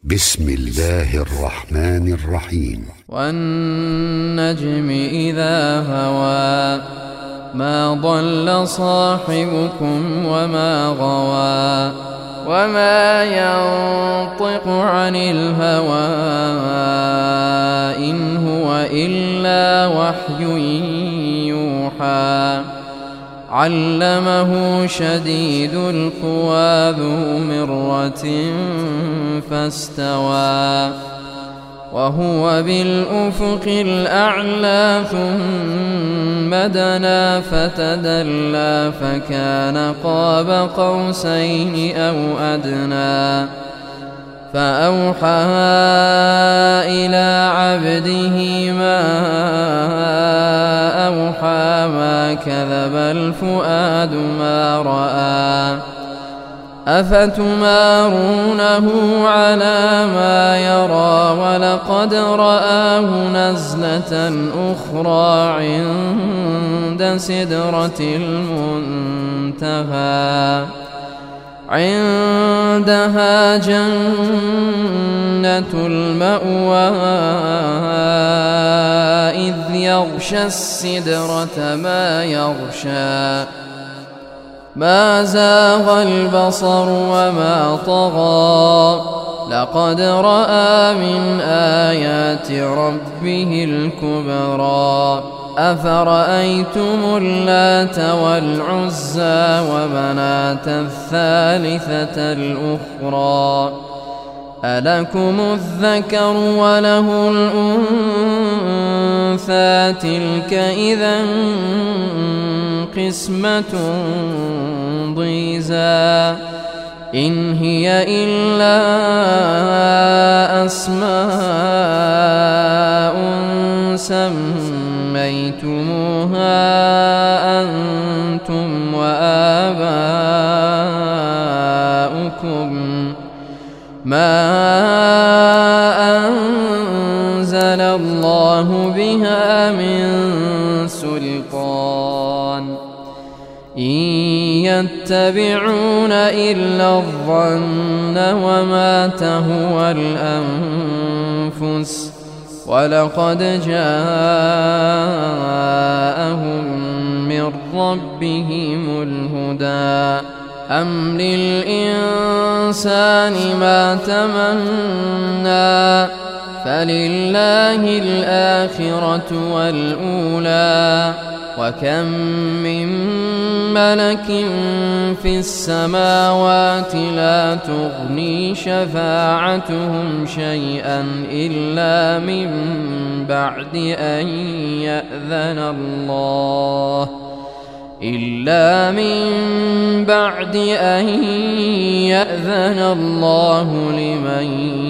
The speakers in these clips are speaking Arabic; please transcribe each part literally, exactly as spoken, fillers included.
بسم الله الرحمن الرحيم. والنجم إذا هوى ما ضل صاحبكم وما غوى وما ينطق عن الهوى إن هو إلا وحي يوحى علمه شديد القوى ذو مرة فاستوى وهو بالأفق الأعلى ثم دنا فتدلى فكان قاب قوسين أو أدنى فأوحى إلى عبده ما أوحى ما كذب الفؤاد ما رأى أفتمارونه على ما يرى ولقد رآه نزلة أخرى عند سدرة المنتهى عندها جنة المأوى إذ يغشى السدرة ما يغشى ما زاغ البصر وما طغى لقد رأى من آيات ربه الكبرى أفرأيتم اللات والعزى ومناة الثالثة الأخرى ألكم الذكر وله الأنثى تلك إذا قسمة ضيزى إن هي إلا أسماء سميتموها أنتم وآباؤكم ما أنزل الله بها من سلطان إن يتبعون إلا الظن وما تهوى الأنفس ولقد جاءهم من ربهم الهدى أم للإنسان ما تمنى فلله الآخرة والأولى وكم من ملك في السماوات لا تغني شفاعتهم شيئا إلا من بعد أن يأذن الله إلا من بعد أن يأذن الله لمن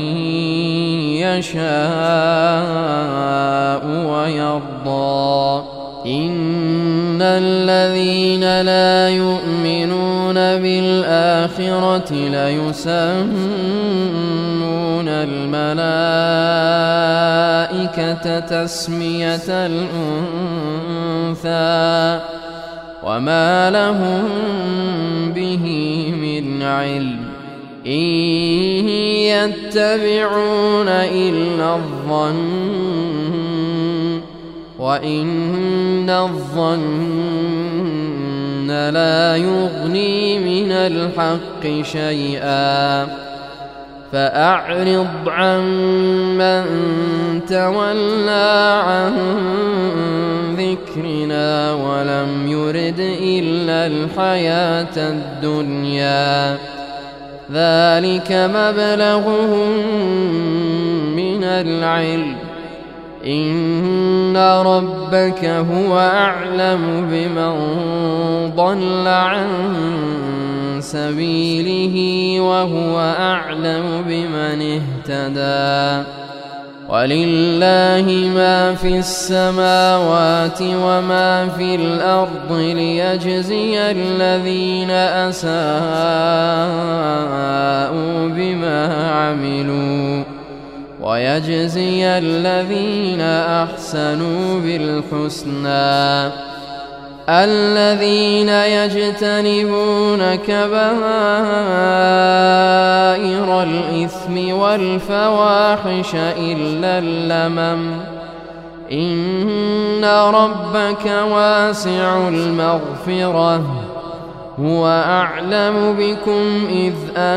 يشاء ويرضى إن الذين لا يؤمنون بالآخرة ليسمون الملائكة تسمية الأنثى وما لهم به من علم إن يتبعون إلا الظن وإن الظن لا يغني من الحق شيئا فأعرض عمن تولى عن ذكرنا ولم يرد إلا الحياة الدنيا ذلك مبلغهم من العلم إن ربك هو أعلم بمن ضل عن سبيله وهو أعلم بمن اهتدى ولله ما في السماوات وما في الأرض ليجزي الذين أساءوا بما عملوا ويجزي الذين أحسنوا بالحسنى الذين يجتنبون كبائر الإثم والفواحش إلا اللمم إن ربك واسع المغفرة هو أعلم بكم إذ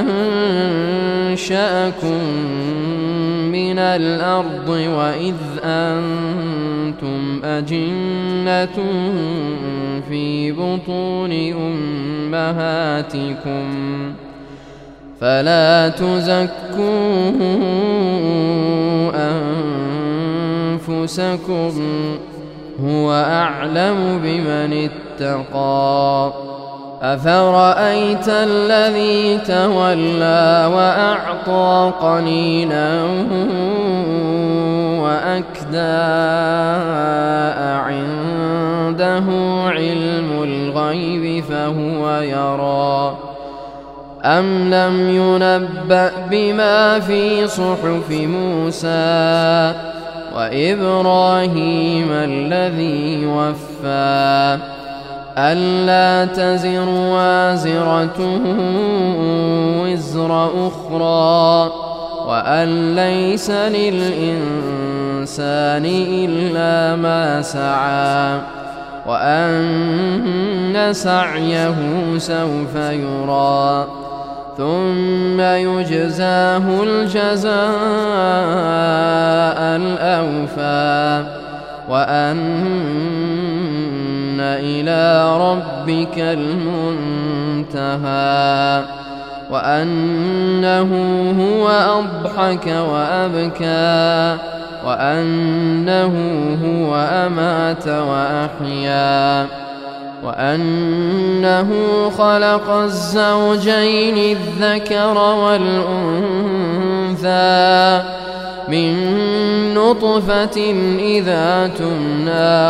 أنشأكم من الأرض وإذ أنتم أجنة في بطون أمهاتكم فلا تزكوا أنفسكم هو أعلم بمن اتقى أفرأيت الذي تولى وأعطى قليلا وأكدى أعنده علم الغيب فهو يرى أم لم ينبأ بما في صحف موسى وإبراهيم الذي وفى ألا تزر وازرة وزر أخرى وأن ليس للإنسان إلا ما سعى وأن سعيه سوف يرى ثم يجزاه الجزاء الأوفى وأن إلى ربك المنتهى وأنه هو أضحك وأبكى وأنه هو أمات وأحيا وأنه خلق الزوجين الذكر والأنثى من نطفة إذا تمنى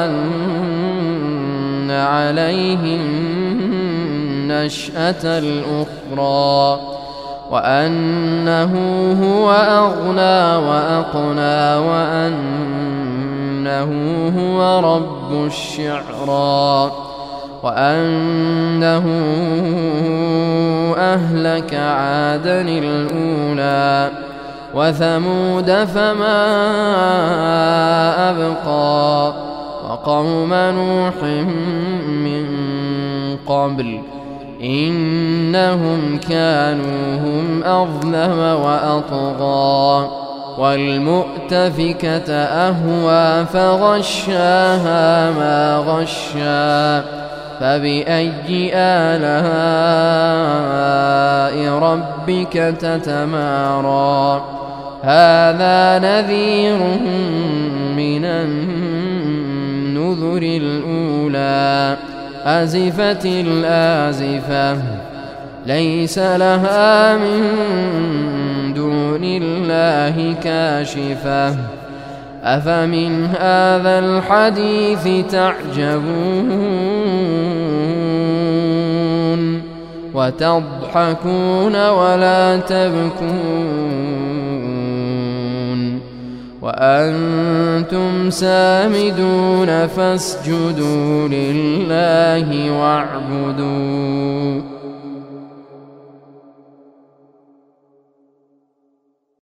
وأن عليه النشأة الأخرى وأنه هو أغنى وأقنى وأنه هو رب الشعرى وأنه أهلك عادا الأولى وثمود فما أبقى وقوم نوح من قبل إنهم كانوا هم أظلم وأطغى والمؤتفكة أهوى فغشاها ما غشا فبأي آلاء ربك تتمارى هذا نذير من النذر الأولى أزفت الآزفة ليس لها من دون الله كاشفة أفمن هذا الحديث تعجبون وتضحكون ولا تبكون وأنتم سامدون فاسجدوا لله واعبدوا